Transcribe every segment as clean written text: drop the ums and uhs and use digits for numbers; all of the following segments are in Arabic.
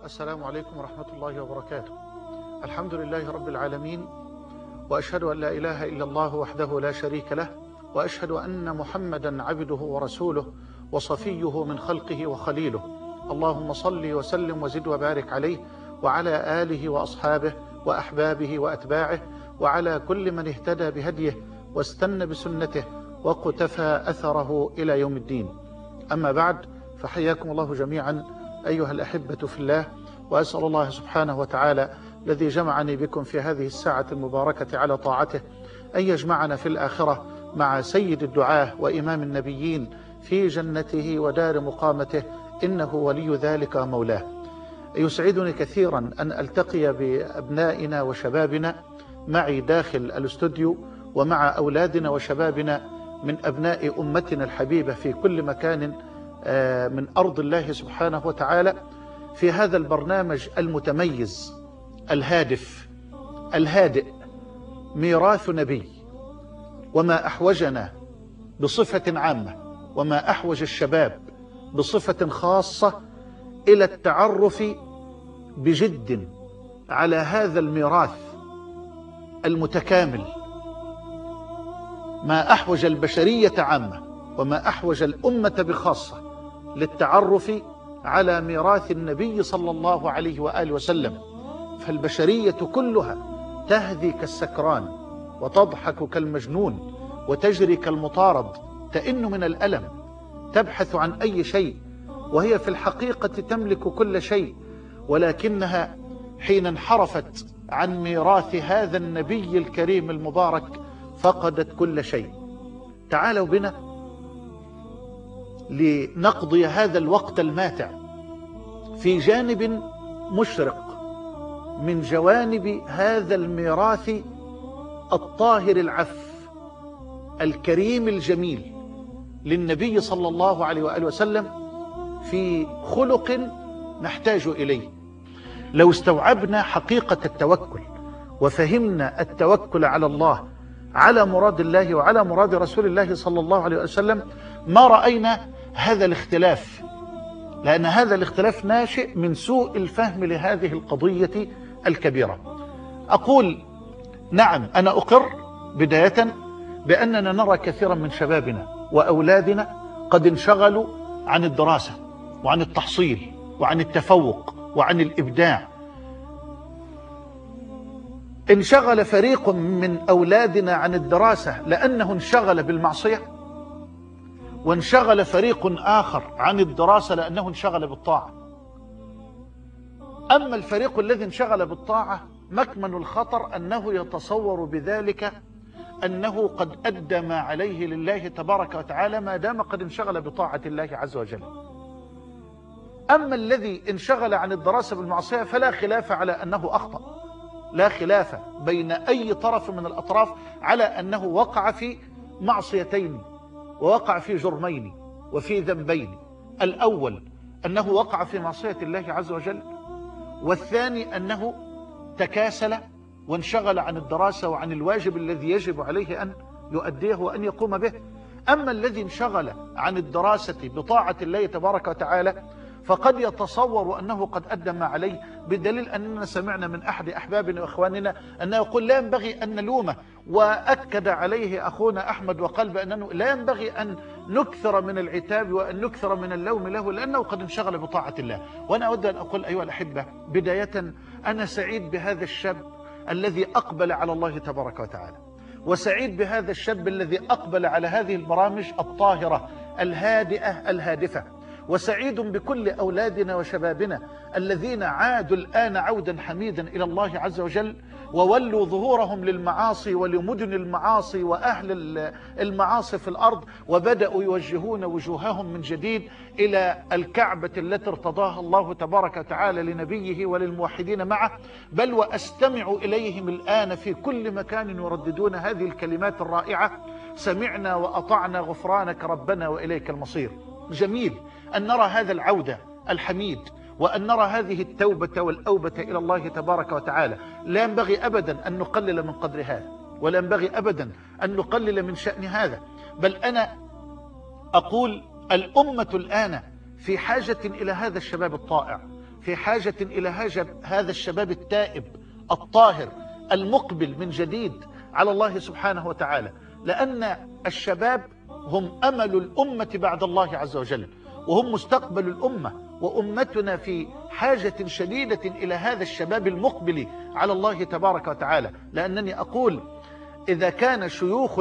السلام عليكم ورحمة الله وبركاته. الحمد لله رب العالمين، وأشهد أن لا إله إلا الله وحده لا شريك له، وأشهد أن محمدا عبده ورسوله وصفيه من خلقه وخليله. اللهم صل وسلم وزد وبارك عليه وعلى آله وأصحابه وأحبابه وأتباعه وعلى كل من اهتدى بهديه واستنى بسنته وقتفى أثره إلى يوم الدين. أما بعد، فحياكم الله جميعا أيها الأحبة في الله، وأسأل الله سبحانه وتعالى الذي جمعني بكم في هذه الساعة المباركة على طاعته أن يجمعنا في الآخرة مع سيد الدعاة وإمام النبيين في جنته ودار مقامته، إنه ولي ذلك مولاه. يسعدني كثيرا أن ألتقي بأبنائنا وشبابنا معي داخل الاستوديو، ومع أولادنا وشبابنا من أبناء أمتنا الحبيبة في كل مكان من أرض الله سبحانه وتعالى، في هذا البرنامج المتميز الهادف الهادئ، ميراث نبي. وما أحوجنا بصفة عامة، وما أحوج الشباب بصفة خاصة إلى التعرف بجد على هذا الميراث المتكامل. ما أحوج البشرية عامة وما أحوج الأمة بخاصة للتعرف على ميراث النبي صلى الله عليه وآله وسلم. فالبشرية كلها تهذي كالسكران وتضحك كالمجنون وتجري كالمطارد، تئن من الألم، تبحث عن أي شيء، وهي في الحقيقة تملك كل شيء، ولكنها حين انحرفت عن ميراث هذا النبي الكريم المبارك فقدت كل شيء. تعالوا بنا لنقضي هذا الوقت الماتع في جانب مشرق من جوانب هذا الميراث الطاهر العف الكريم الجميل للنبي صلى الله عليه وآله وسلم، في خلق نحتاج إليه. لو استوعبنا حقيقة التوكل وفهمنا التوكل على الله، على مراد الله وعلى مراد رسول الله صلى الله عليه وسلم، ما رأينا هذا الاختلاف، لأن هذا الاختلاف ناشئ من سوء الفهم لهذه القضية الكبيرة. أقول نعم، أنا أقر بداية بأننا نرى كثيرا من شبابنا وأولادنا قد انشغلوا عن الدراسة وعن التحصيل وعن التفوق وعن الإبداع. انشغل فريق من أولادنا عن الدراسة لأنه انشغل بالمعصية، وانشغل فريق آخر عن الدراسة لأنه انشغل بالطاعة. أما الفريق الذي انشغل بالطاعة، مكمن الخطر أنه يتصور بذلك أنه قد أدى ما عليه لله تبارك وتعالى ما دام قد انشغل بطاعة الله عز وجل. أما الذي انشغل عن الدراسة بالمعصية فلا خلاف على أنه أخطأ، لا خلاف بين أي طرف من الأطراف على أنه وقع في معصيتين ووقع في جرمين وفي ذنبين. الأول أنه وقع في معصية الله عز وجل، والثاني أنه تكاسل وانشغل عن الدراسة وعن الواجب الذي يجب عليه أن يؤديه وأن يقوم به. أما الذي انشغل عن الدراسة بطاعة الله تبارك وتعالى فقد يتصور أنه قد أدى ما عليه، بدليل أننا سمعنا من أحد أحبابنا وإخواننا أنه يقول لا ينبغي أن نلومه، وأكد عليه أخونا أحمد وقال بأنه لا ينبغي أن نكثر من العتاب وأن نكثر من اللوم له لأنه قد انشغل بطاعة الله. وأنا أود أن أقول أيها الأحبة، بداية أنا سعيد بهذا الشاب الذي أقبل على الله تبارك وتعالى، وسعيد بهذا الشاب الذي أقبل على هذه البرامج الطاهرة الهادئة الهادفة، وسعيد بكل أولادنا وشبابنا الذين عادوا الآن عودا حميدا إلى الله عز وجل، وولوا ظهورهم للمعاصي ولمدن المعاصي وأهل المعاصي في الأرض، وبدأوا يوجهون وجوههم من جديد إلى الكعبة التي ارتضاها الله تبارك وتعالى لنبيه وللموحدين معه. بل وأستمع إليهم الآن في كل مكان يرددون هذه الكلمات الرائعة: سمعنا وأطعنا غفرانك ربنا وإليك المصير. جميل أن نرى هذا العودة الحميد، وأن نرى هذه التوبة والأوبة إلى الله تبارك وتعالى. لا ينبغي أبدا أن نقلل من قدر هذا، ولا ينبغي أبدا أن نقلل من شأن هذا. بل أنا أقول الأمة الآن في حاجة إلى هذا الشباب الطائع، في حاجة إلى هذا الشباب التائب الطاهر المقبل من جديد على الله سبحانه وتعالى، لأن الشباب هم أمل الأمة بعد الله عز وجل، وهم مستقبل الأمة، وأمتنا في حاجة شديدة إلى هذا الشباب المقبل على الله تبارك وتعالى. لأنني أقول إذا كان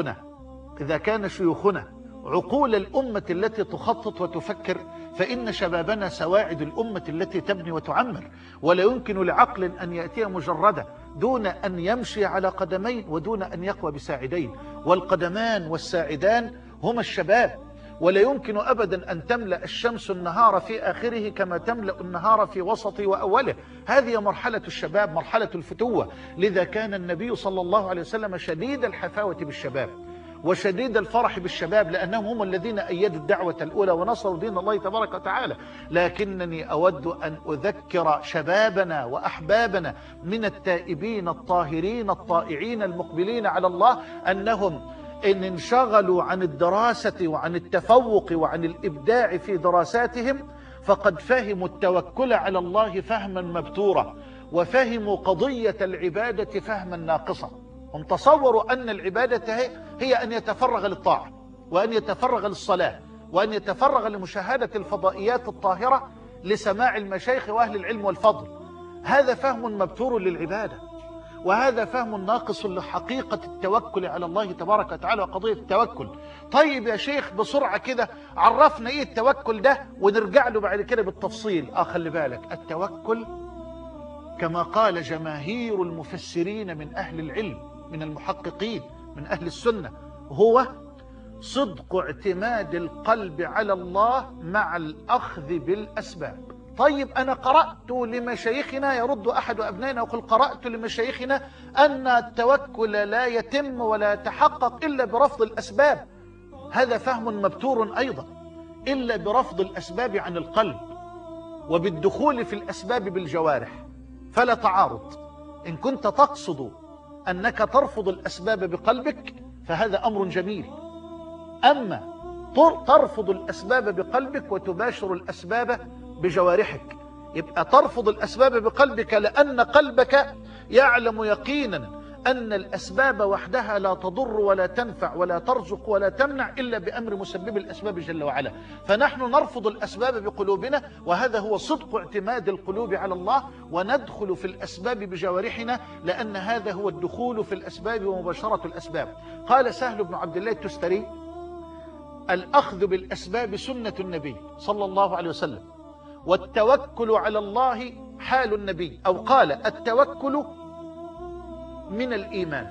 شيوخنا عقول الأمة التي تخطط وتفكر، فإن شبابنا سواعد الأمة التي تبني وتعمر. ولا يمكن لعقل أن يأتي مجردة دون أن يمشي على قدمين ودون أن يقوى بساعدين، والقدمان والساعدان هما الشباب. ولا يمكن أبدا أن تملأ الشمس النهار في آخره كما تملأ النهار في وسطه وأوله. هذه مرحلة الشباب، مرحلة الفتوة. لذا كان النبي صلى الله عليه وسلم شديد الحفاوة بالشباب وشديد الفرح بالشباب، لأنهم هم الذين أيدوا الدعوة الأولى ونصروا دين الله تبارك وتعالى. لكنني أود أن أذكر شبابنا وأحبابنا من التائبين الطاهرين الطائعين المقبلين على الله أنهم إن انشغلوا عن الدراسة وعن التفوق وعن الإبداع في دراساتهم فقد فهموا التوكل على الله فهما مبتورا، وفهموا قضية العبادة فهما ناقصا. هم تصوروا أن العبادة هي أن يتفرغ للطاعة، وأن يتفرغ للصلاة، وأن يتفرغ لمشاهدة الفضائيات الطاهرة لسماع المشايخ وأهل العلم والفضل. هذا فهم مبتور للعبادة، وهذا فهم ناقص لحقيقة التوكل على الله تبارك وتعالى وقضية التوكل. طيب يا شيخ بسرعة كده عرفنا إيه التوكل ده ونرجع له بعد كده بالتفصيل. خلي بالك، التوكل كما قال جماهير المفسرين من أهل العلم من المحققين من أهل السنة هو صدق اعتماد القلب على الله مع الأخذ بالأسباب. طيب أنا قرأت لمشايخنا، يرد أحد أبنائنا وقال قرأت لمشايخنا أن التوكل لا يتم ولا يتحقق إلا برفض الأسباب. هذا فهم مبتور أيضا، إلا برفض الأسباب عن القلب وبالدخول في الأسباب بالجوارح، فلا تعارض. إن كنت تقصد أنك ترفض الأسباب بقلبك فهذا أمر جميل، أما ترفض الأسباب بقلبك وتباشر الأسباب بجوارحك، يبقى ترفض الأسباب بقلبك لأن قلبك يعلم يقينا أن الأسباب وحدها لا تضر ولا تنفع ولا ترزق ولا تمنع إلا بأمر مسبب الأسباب جل وعلا. فنحن نرفض الأسباب بقلوبنا، وهذا هو صدق اعتماد القلوب على الله، وندخل في الأسباب بجوارحنا، لأن هذا هو الدخول في الأسباب ومباشرة الأسباب. قال سهل بن عبد الله التستري: الأخذ بالأسباب سنة النبي صلى الله عليه وسلم، والتوكل على الله حال النبي. أو قال: التوكل من الإيمان،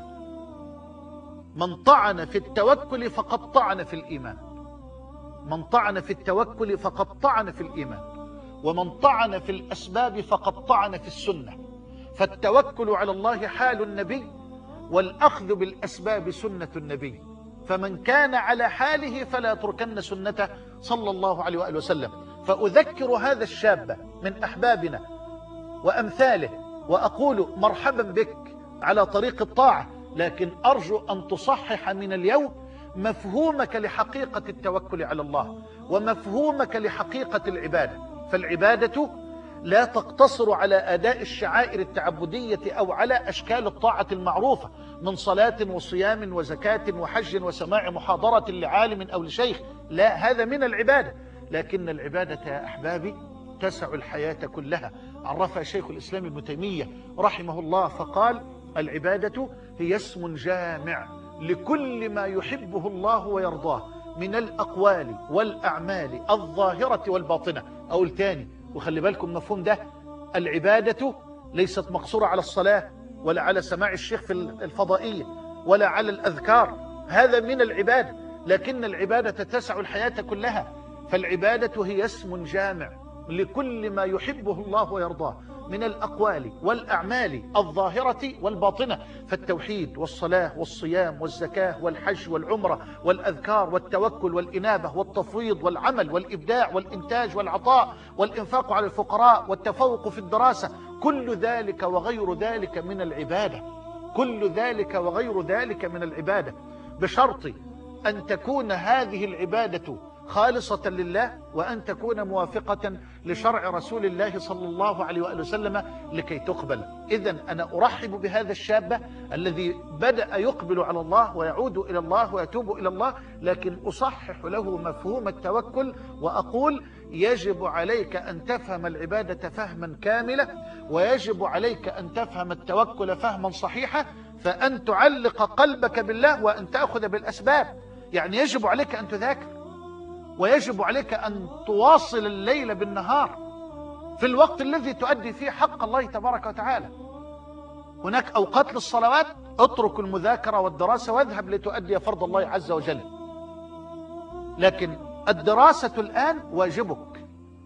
من طعن في التوكل فقد طعن في الإيمان. من طعن في التوكل فقد طعن في الإيمان، ومن طعن في الأسباب فقد طعن في السنة. فالتوكل على الله حال النبي، والأخذ بالأسباب سنة النبي. فمن كان على حاله فلا يتركن سنته صلى الله عليه وآله وسلم. فأذكر هذا الشاب من أحبابنا وأمثاله وأقول مرحبا بك على طريق الطاعة، لكن أرجو أن تصحح من اليوم مفهومك لحقيقة التوكل على الله ومفهومك لحقيقة العبادة. فالعبادة لا تقتصر على أداء الشعائر التعبدية أو على أشكال الطاعة المعروفة من صلاة وصيام وزكاة وحج وسماع محاضرة لعالم أو لشيخ، لا، هذا من العبادة. لكن العبادة يا أحبابي تسع الحياة كلها. عرفها شيخ الإسلام ابن تيمية رحمه الله فقال: العبادة هي اسم جامع لكل ما يحبه الله ويرضاه من الأقوال والأعمال الظاهرة والباطنة. أقول تاني وخلي بالكم مفهوم ده: العبادة ليست مقصورة على الصلاة ولا على سماع الشيخ في الفضائية ولا على الأذكار، هذا من العبادة، لكن العبادة تسع الحياة كلها. فالعبادة هي اسم جامع لكل ما يحبه الله ويرضاه من الأقوال والأعمال الظاهرة والباطنة. فالتوحيد والصلاة والصيام والزكاة والحج والعمرة والأذكار والتوكل والإنابة والتفويض والعمل والإبداع والإنتاج والعطاء والإنفاق على الفقراء والتفوق في الدراسة، كل ذلك وغير ذلك من العبادة. كل ذلك وغير ذلك من العبادة، بشرط أن تكون هذه العبادة خالصة لله، وأن تكون موافقة لشرع رسول الله صلى الله عليه وآله وسلم لكي تقبل. إذن أنا أرحب بهذا الشاب الذي بدأ يقبل على الله ويعود إلى الله ويتوب إلى الله، لكن أصحح له مفهوم التوكل وأقول يجب عليك أن تفهم العبادة فهما كاملا، ويجب عليك أن تفهم التوكل فهما صحيحا، فأن تعلق قلبك بالله وأن تأخذ بالأسباب. يعني يجب عليك أن تذاكر، ويجب عليك أن تواصل الليل بالنهار في الوقت الذي تؤدي فيه حق الله تبارك وتعالى. هناك أوقات للصلوات، اترك المذاكرة والدراسة واذهب لتؤدي فرض الله عز وجل، لكن الدراسة الآن واجبك.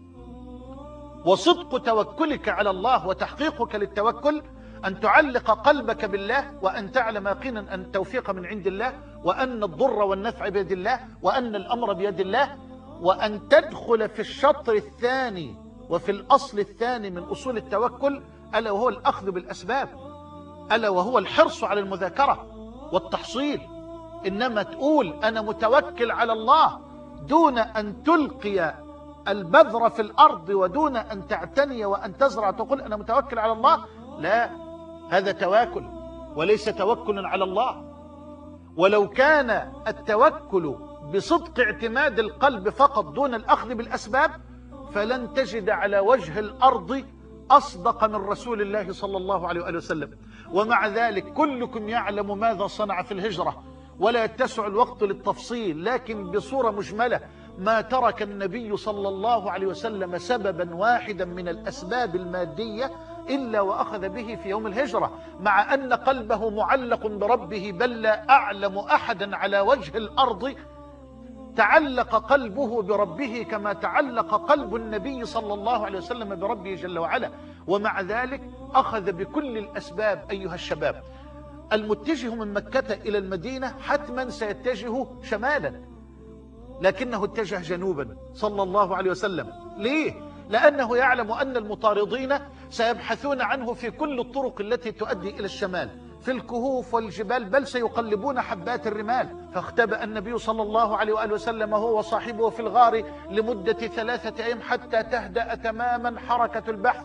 وصدق توكلك على الله وتحقيقك للتوكل أن تعلق قلبك بالله، وأن تعلم يقينا أن التوفيق من عند الله، وأن الضر والنفع بيد الله، وأن الأمر بيد الله، وأن تدخل في الشطر الثاني وفي الأصل الثاني من أصول التوكل، ألا وهو الأخذ بالأسباب، ألا وهو الحرص على المذاكرة والتحصيل. إنما تقول أنا متوكل على الله دون أن تلقي البذر في الأرض ودون أن تعتني وأن تزرع، تقول أنا متوكل على الله، لا، هذا تواكل وليس توكل على الله. ولو كان التوكل بصدق اعتماد القلب فقط دون الأخذ بالأسباب، فلن تجد على وجه الأرض أصدق من رسول الله صلى الله عليه وآله وسلم. ومع ذلك كلكم يعلم ماذا صنع في الهجرة، ولا يتسع الوقت للتفصيل، لكن بصورة مجملة ما ترك النبي صلى الله عليه وسلم سببا واحدا من الأسباب المادية إلا وأخذ به في يوم الهجرة، مع أن قلبه معلق بربه. بل لا أعلم أحدا على وجه الأرض تعلق قلبه بربه كما تعلق قلب النبي صلى الله عليه وسلم بربه جل وعلا. ومع ذلك أخذ بكل الأسباب. أيها الشباب، المتجه من مكة إلى المدينة حتما سيتجه شمالا، لكنه اتجه جنوبا صلى الله عليه وسلم. ليه؟ لأنه يعلم أن المطاردين سيبحثون عنه في كل الطرق التي تؤدي إلى الشمال، في الكهوف والجبال، بل سيقلبون حبات الرمال. فاختبأ النبي صلى الله عليه وآله وسلم هو وصاحبه في الغار لمدة 3 أيام حتى تهدأ تماما حركة البحث.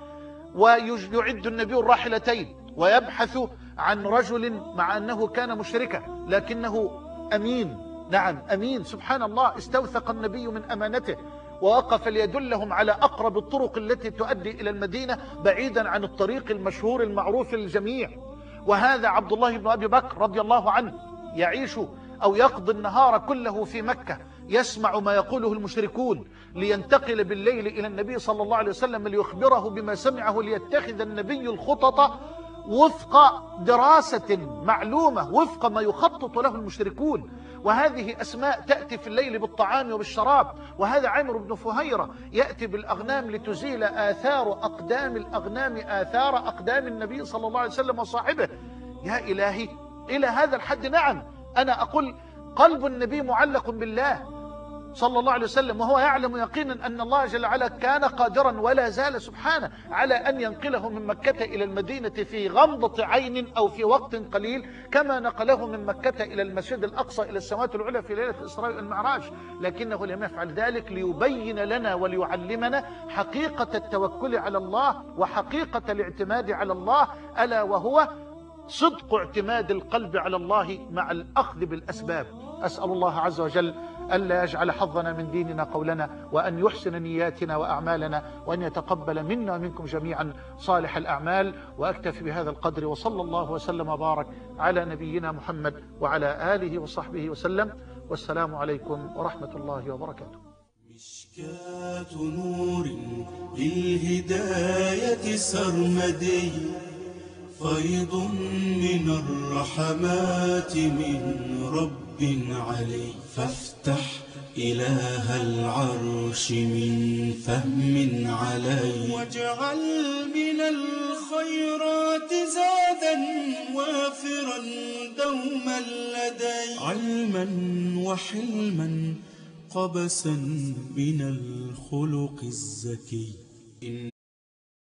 ويعد النبي الراحلتين ويبحث عن رجل مع أنه كان مشركا لكنه أمين. نعم أمين، سبحان الله، استوثق النبي من أمانته ووقف ليدلهم على أقرب الطرق التي تؤدي إلى المدينة بعيدا عن الطريق المشهور المعروف للجميع. وهذا عبد الله بن أبي بكر رضي الله عنه يعيش أو يقضي النهار كله في مكة يسمع ما يقوله المشركون، لينتقل بالليل إلى النبي صلى الله عليه وسلم ليخبره بما سمعه، ليتخذ النبي الخطط وفق دراسة معلومة، وفق ما يخطط له المشركون. وهذه أسماء تأتي في الليل بالطعام وبالشراب. وهذا عمرو بن فهيرة يأتي بالأغنام لتزيل آثار أقدام الأغنام آثار أقدام النبي صلى الله عليه وسلم وصاحبه. يا إلهي، إلى هذا الحد. نعم، أنا أقول قلب النبي معلق بالله صلى الله عليه وسلم، وهو يعلم يقينا أن الله جل وعلا كان قادرا ولا زال سبحانه على أن ينقله من مكة إلى المدينة في غمضة عين أو في وقت قليل، كما نقله من مكة إلى المسجد الأقصى إلى السماوات العلى في ليلة الإسراء والمعراج. لكنه لم يفعل ذلك ليبين لنا وليعلمنا حقيقة التوكل على الله وحقيقة الاعتماد على الله، ألا وهو صدق اعتماد القلب على الله مع الأخذ بالأسباب. أسأل الله عز وجل ألا يجعل حظنا من ديننا قولنا، وأن يحسن نياتنا وأعمالنا، وأن يتقبل منا ومنكم جميعا صالح الأعمال. وأكتفي بهذا القدر، وصلى الله وسلم وبارك على نبينا محمد وعلى آله وصحبه وسلم. والسلام عليكم ورحمة الله وبركاته. مشكاة نور للهداية سرمدي، فيض من الرحمات من رب علي. فافتح إله العرش من فهم علي، واجعل من الخيرات زادا وافرا دوما لدي. علما وحلما قبسا من الخلق الزكي.